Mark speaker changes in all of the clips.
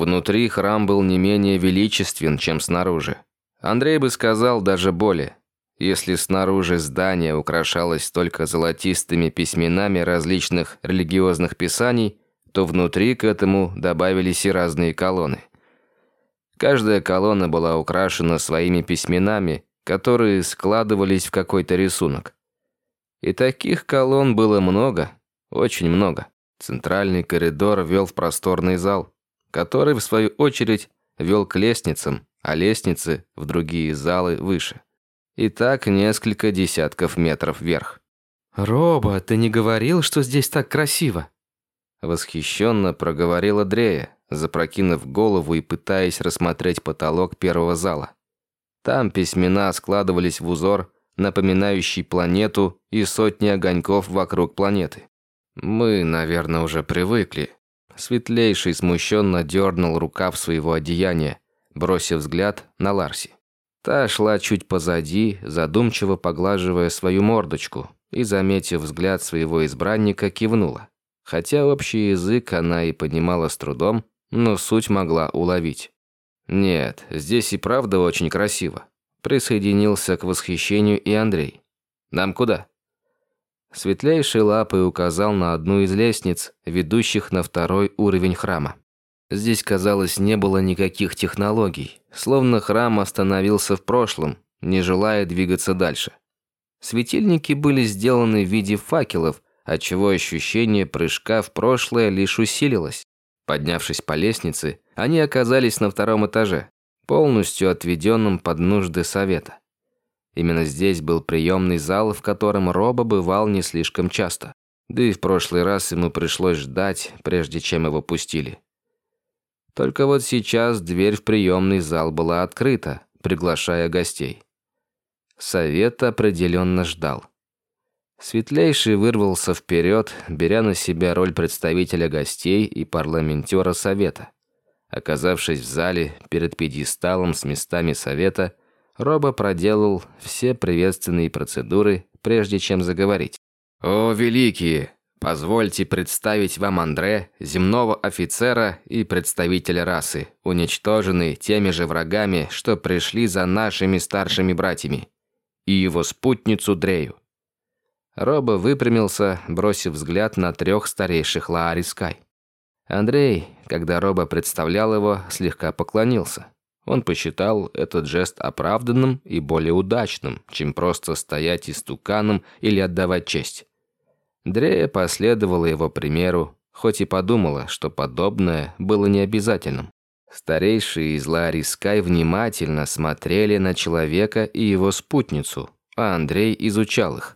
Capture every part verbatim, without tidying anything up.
Speaker 1: Внутри храм был не менее величествен, чем снаружи. Андрей бы сказал даже более. Если снаружи здание украшалось только золотистыми письменами различных религиозных писаний, то внутри к этому добавились и разные колонны. Каждая колонна была украшена своими письменами, которые складывались в какой-то рисунок. И таких колонн было много, очень много. Центральный коридор вел в просторный зал, который, в свою очередь, вел к лестницам, а лестницы в другие залы выше. И так несколько десятков метров вверх.
Speaker 2: «Роба, ты не говорил, что здесь так красиво?»
Speaker 1: Восхищенно проговорила Дрея, запрокинув голову и пытаясь рассмотреть потолок первого зала. Там письмена складывались в узор, напоминающий планету, и сотни огоньков вокруг планеты. «Мы, наверное, уже привыкли». Светлейший смущенно дернул рукав своего одеяния, бросив взгляд на Ларси. Та шла чуть позади, задумчиво поглаживая свою мордочку, и, заметив взгляд своего избранника, кивнула. Хотя общий язык она и понимала с трудом, но суть могла уловить. «Нет, здесь и правда очень красиво», – присоединился к восхищению и Андрей. «Нам куда?» Светлейший лапой указал на одну из лестниц, ведущих на второй уровень храма. Здесь, казалось, не было никаких технологий, словно храм остановился в прошлом, не желая двигаться дальше. Светильники были сделаны в виде факелов, отчего ощущение прыжка в прошлое лишь усилилось. Поднявшись по лестнице, они оказались на втором этаже, полностью отведенном под нужды совета. Именно здесь был приемный зал, в котором Роба бывал не слишком часто. Да и в прошлый раз ему пришлось ждать, прежде чем его пустили. Только вот сейчас дверь в приемный зал была открыта, приглашая гостей. Совет определенно ждал. Светлейший вырвался вперед, беря на себя роль представителя гостей и парламентера совета. Оказавшись в зале перед пьедесталом с местами совета, Роба проделал все приветственные процедуры, прежде чем заговорить. «О, великие! Позвольте представить вам Андре, земного офицера и представителя расы, уничтоженный теми же врагами, что пришли за нашими старшими братьями, и его спутницу Дрею». Роба выпрямился, бросив взгляд на трех старейших Лаарискай. Андрей, когда Роба представлял его, слегка поклонился. Он посчитал этот жест оправданным и более удачным, чем просто стоять истуканом или отдавать честь. Дрея последовала его примеру, хоть и подумала, что подобное было необязательным. Старейшие из Лаарискай внимательно смотрели на человека и его спутницу, а Андрей изучал их.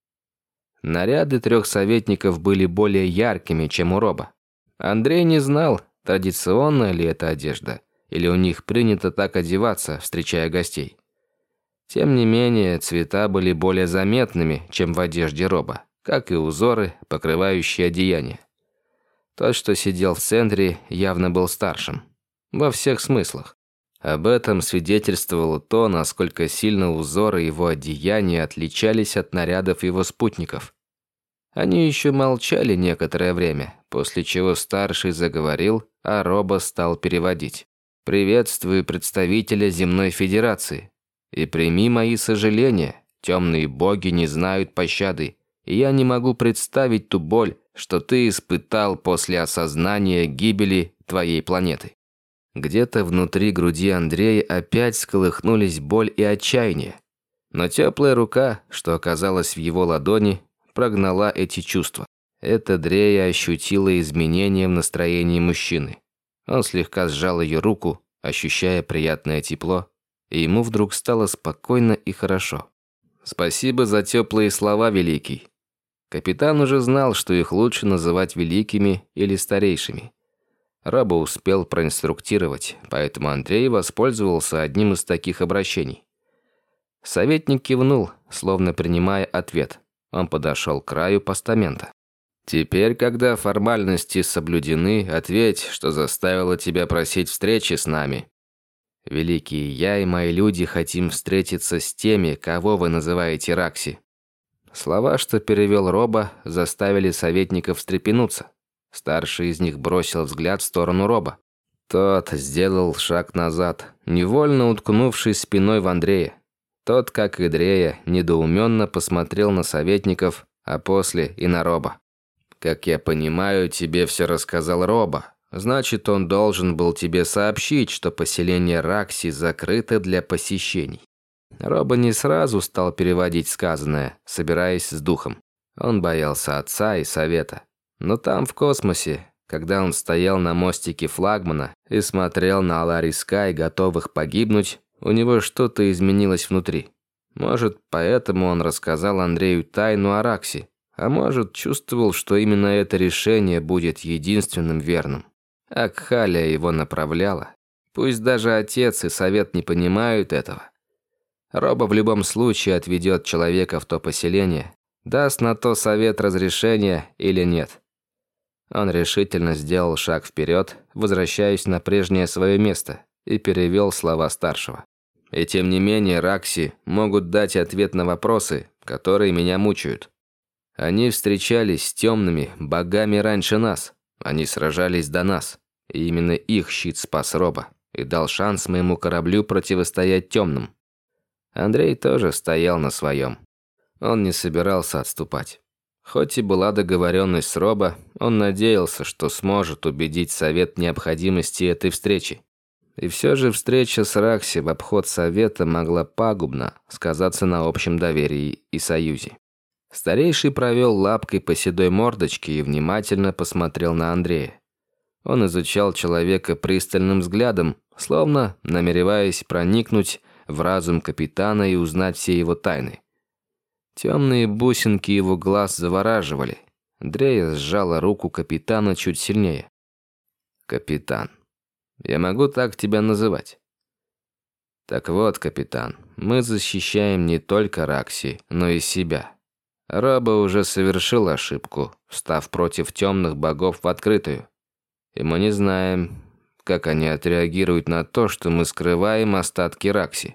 Speaker 1: Наряды трех советников были более яркими, чем у Роба. Андрей не знал, традиционная ли это одежда, или у них принято так одеваться, встречая гостей. Тем не менее, цвета были более заметными, чем в одежде Роба, как и узоры, покрывающие одеяние. Тот, что сидел в центре, явно был старшим. Во всех смыслах. Об этом свидетельствовало то, насколько сильно узоры его одеяния отличались от нарядов его спутников. Они еще молчали некоторое время, после чего старший заговорил, а Роба стал переводить. «Приветствую представителя Земной Федерации. И прими мои сожаления, темные боги не знают пощады, и я не могу представить ту боль, что ты испытал после осознания гибели твоей планеты». Где-то внутри груди Андрея опять всколыхнулись боль и отчаяние. Но теплая рука, что оказалась в его ладони, прогнала эти чувства. Эта Дрея ощутила изменения в настроении мужчины. Он слегка сжал ее руку, ощущая приятное тепло, и ему вдруг стало спокойно и хорошо. «Спасибо за теплые слова, Великий». Капитан уже знал, что их лучше называть великими или старейшими. Роба успел проинструктировать, поэтому Андрей воспользовался одним из таких обращений. Советник кивнул, словно принимая ответ. Он подошел к краю постамента. «Теперь, когда формальности соблюдены, ответь, что заставило тебя просить встречи с нами». «Великий, я и мои люди хотим встретиться с теми, кого вы называете Ракси». Слова, что перевел Роба, заставили советников встрепенуться. Старший из них бросил взгляд в сторону Роба. Тот сделал шаг назад, невольно уткнувшись спиной в Андрея. Тот, как и Дрея, недоуменно посмотрел на советников, а после и на Роба. «Как я понимаю, тебе все рассказал Роба. Значит, он должен был тебе сообщить, что поселение Ракси закрыто для посещений». Роба не сразу стал переводить сказанное, собираясь с духом. Он боялся отца и совета. Но там, в космосе, когда он стоял на мостике флагмана и смотрел на Аларий Скай, готовых погибнуть, у него что-то изменилось внутри. Может, поэтому он рассказал Андрею тайну о Ракси, а может, чувствовал, что именно это решение будет единственным верным. Акхалия его направляла. Пусть даже отец и совет не понимают этого. Роба в любом случае отведет человека в то поселение, даст на то совет разрешения или нет. Он решительно сделал шаг вперед, возвращаясь на прежнее свое место, и перевел слова старшего. «И тем не менее, Ракси могут дать ответ на вопросы, которые меня мучают. Они встречались с темными богами раньше нас, они сражались до нас, и именно их щит спас Роба и дал шанс моему кораблю противостоять темным». Андрей тоже стоял на своем. Он не собирался отступать. Хоть и была договоренность с Роба, он надеялся, что сможет убедить совет в необходимости этой встречи. И все же встреча с Ракси в обход совета могла пагубно сказаться на общем доверии и союзе. Старейший провел лапкой по седой мордочке и внимательно посмотрел на Андрея. Он изучал человека пристальным взглядом, словно намереваясь проникнуть в разум капитана и узнать все его тайны. Темные бусинки его глаз завораживали. Дрея сжала руку капитана чуть сильнее. «Капитан, я могу так тебя называть?» «Так вот, капитан, мы защищаем не только Ракси, но и себя. Роба уже совершил ошибку, встав против темных богов в открытую. И мы не знаем, как они отреагируют на то, что мы скрываем остатки Ракси.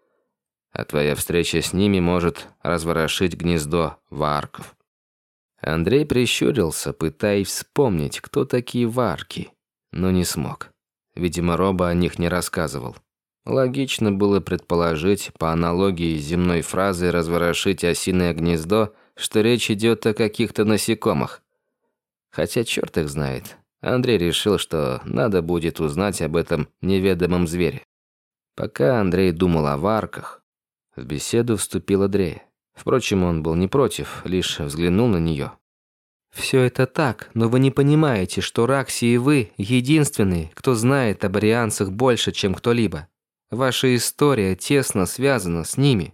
Speaker 1: А твоя встреча с ними может разворошить гнездо варков». Андрей прищурился, пытаясь вспомнить, кто такие варки, но не смог. Видимо, Роба о них не рассказывал. Логично было предположить, по аналогии с земной фразой «разворошить осиное гнездо», что речь идет о каких-то насекомых. Хотя черт их знает. Андрей решил, что надо будет узнать об этом неведомом звере. Пока Андрей думал о варках, в беседу вступила Дрея. Впрочем, он был не против, лишь взглянул на нее.
Speaker 2: «Все это так, но вы не понимаете, что Ракси и вы единственные, кто знает об арианцах больше, чем кто-либо. Ваша история тесно связана с ними».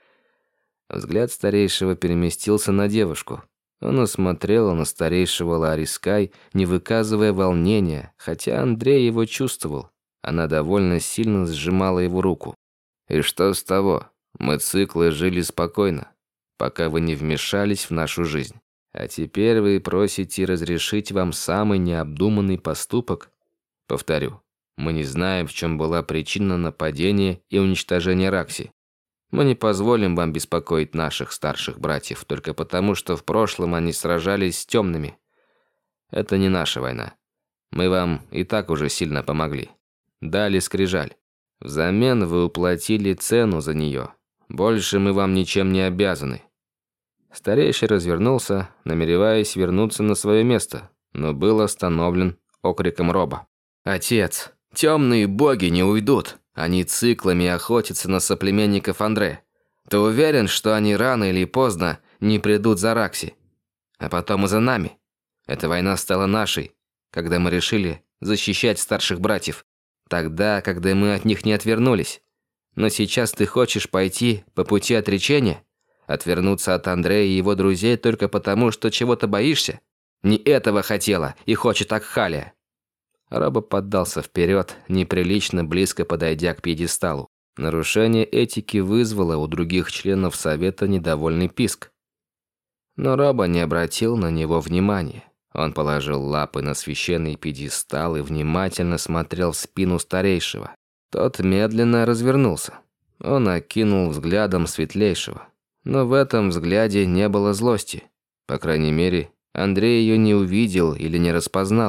Speaker 1: Взгляд старейшего переместился на девушку. Она смотрела на старейшего Аларий Скай, не выказывая волнения, хотя Андрей его чувствовал. Она довольно сильно сжимала его руку. «И что с того? Мы циклы жили спокойно, пока вы не вмешались в нашу жизнь. А теперь вы просите разрешить вам самый необдуманный поступок? Повторю, мы не знаем, в чем была причина нападения и уничтожения Ракси. Мы не позволим вам беспокоить наших старших братьев, только потому, что в прошлом они сражались с темными. Это не наша война. Мы вам и так уже сильно помогли. Дали скрижаль. Взамен вы уплатили цену за нее. Больше мы вам ничем не обязаны». Старейший развернулся, намереваясь вернуться на свое место, но был остановлен окриком Роба. «Отец, темные боги не уйдут. Они циклами охотятся на соплеменников Андре. Ты уверен, что они рано или поздно не придут за Ракси? А потом и за нами. Эта война стала нашей, когда мы решили защищать старших братьев. Тогда, когда мы от них не отвернулись. Но сейчас ты хочешь пойти по пути отречения? Отвернуться от Андрея и его друзей только потому, что чего-то боишься? Не этого хотела и хочет Акхалия». Роба поддался вперед, неприлично близко подойдя к пьедесталу. Нарушение этики вызвало у других членов совета недовольный писк. Но Роба не обратил на него внимания. Он положил лапы на священный пьедестал и внимательно смотрел в спину старейшего. Тот медленно развернулся. Он окинул взглядом светлейшего. Но в этом взгляде не было злости. По крайней мере, Андрей ее не увидел или не распознал.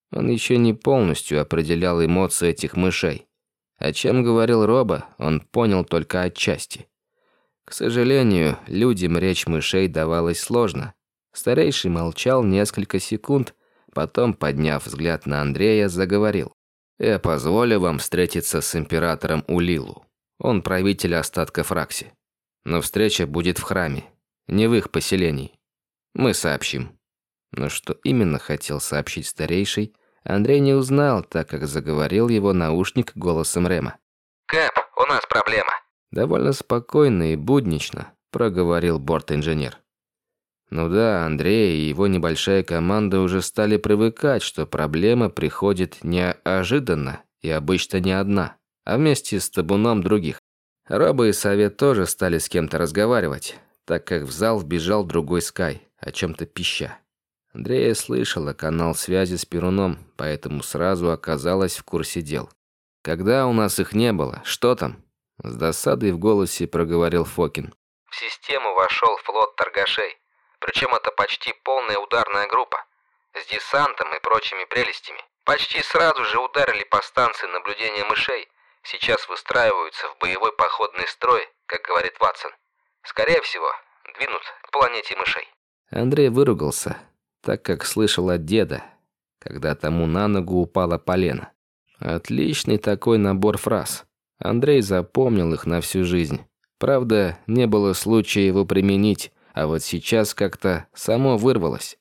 Speaker 1: Он еще не полностью определял эмоции этих мышей. О чем говорил Роба, он понял только отчасти. К сожалению, людям речь мышей давалась сложно. Старейший молчал несколько секунд, потом, подняв взгляд на Андрея, заговорил. «Я позволю вам встретиться с императором Улилу. Он правитель остатков Ракси. Но встреча будет в храме, не в их поселении. Мы сообщим». Но что именно хотел сообщить старейший, Андрей не узнал, так как заговорил его наушник голосом Рема.
Speaker 2: «Кэп, у нас проблема».
Speaker 1: Довольно спокойно и буднично проговорил борт-инженер. Ну да, Андрей и его небольшая команда уже стали привыкать, что проблема приходит неожиданно и обычно не одна, а вместе с табуном других. Роба и Совет тоже стали с кем-то разговаривать, так как в зал вбежал другой Скай, о чем-то пища. Андрея слышала канал связи с Перуном, поэтому сразу оказалась в курсе дел. «Когда у нас их не было, что там?» С досадой в голосе проговорил Фокин.
Speaker 2: В систему вошел флот торгашей. Причем это почти полная ударная группа. С десантом и прочими прелестями. Почти сразу же ударили по станции наблюдения мышей. Сейчас выстраиваются в боевой походный строй, как говорит Ватсон. Скорее всего, двинут к планете мышей.
Speaker 1: Андрей выругался, так как слышал от деда, когда тому на ногу упала полено. Отличный такой набор фраз. Андрей запомнил их на всю жизнь. Правда, не было случая его применить, а вот сейчас как-то само вырвалось.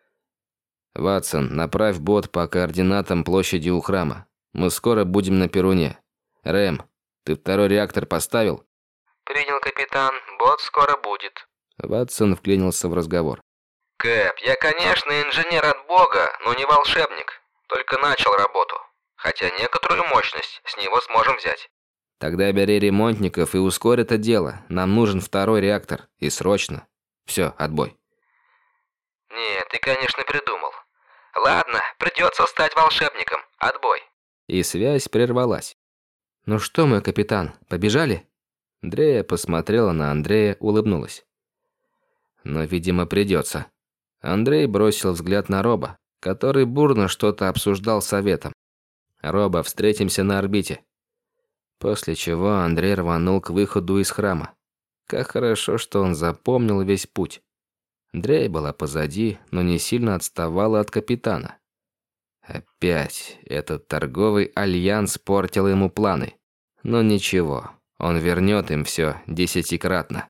Speaker 1: «Ватсон, направь бот по координатам площади у храма. Мы скоро будем на Перуне. Рэм, ты второй реактор поставил?»
Speaker 2: «Принял, капитан. Бот скоро будет».
Speaker 1: Ватсон вклинился в разговор.
Speaker 2: «Кэп, я, конечно, инженер от бога, но не волшебник. Только начал работу. Хотя некоторую мощность с него сможем взять».
Speaker 1: «Тогда бери ремонтников и ускорь это дело. Нам нужен второй реактор. И срочно. Все, отбой».
Speaker 2: «Нет, ты, конечно, придумал. Ладно, придется стать волшебником. Отбой».
Speaker 1: И связь прервалась. «Ну что мы, капитан, побежали?» Андрея посмотрела на Андрея, улыбнулась. «Но, видимо, придется». Андрей бросил взгляд на Роба, который бурно что-то обсуждал с Советом. «Роба, встретимся на орбите». После чего Андрей рванул к выходу из храма. Как хорошо, что он запомнил весь путь. Андрея была позади, но не сильно отставала от капитана. Опять этот торговый альянс портил ему планы. Но ничего, он вернет им все десятикратно.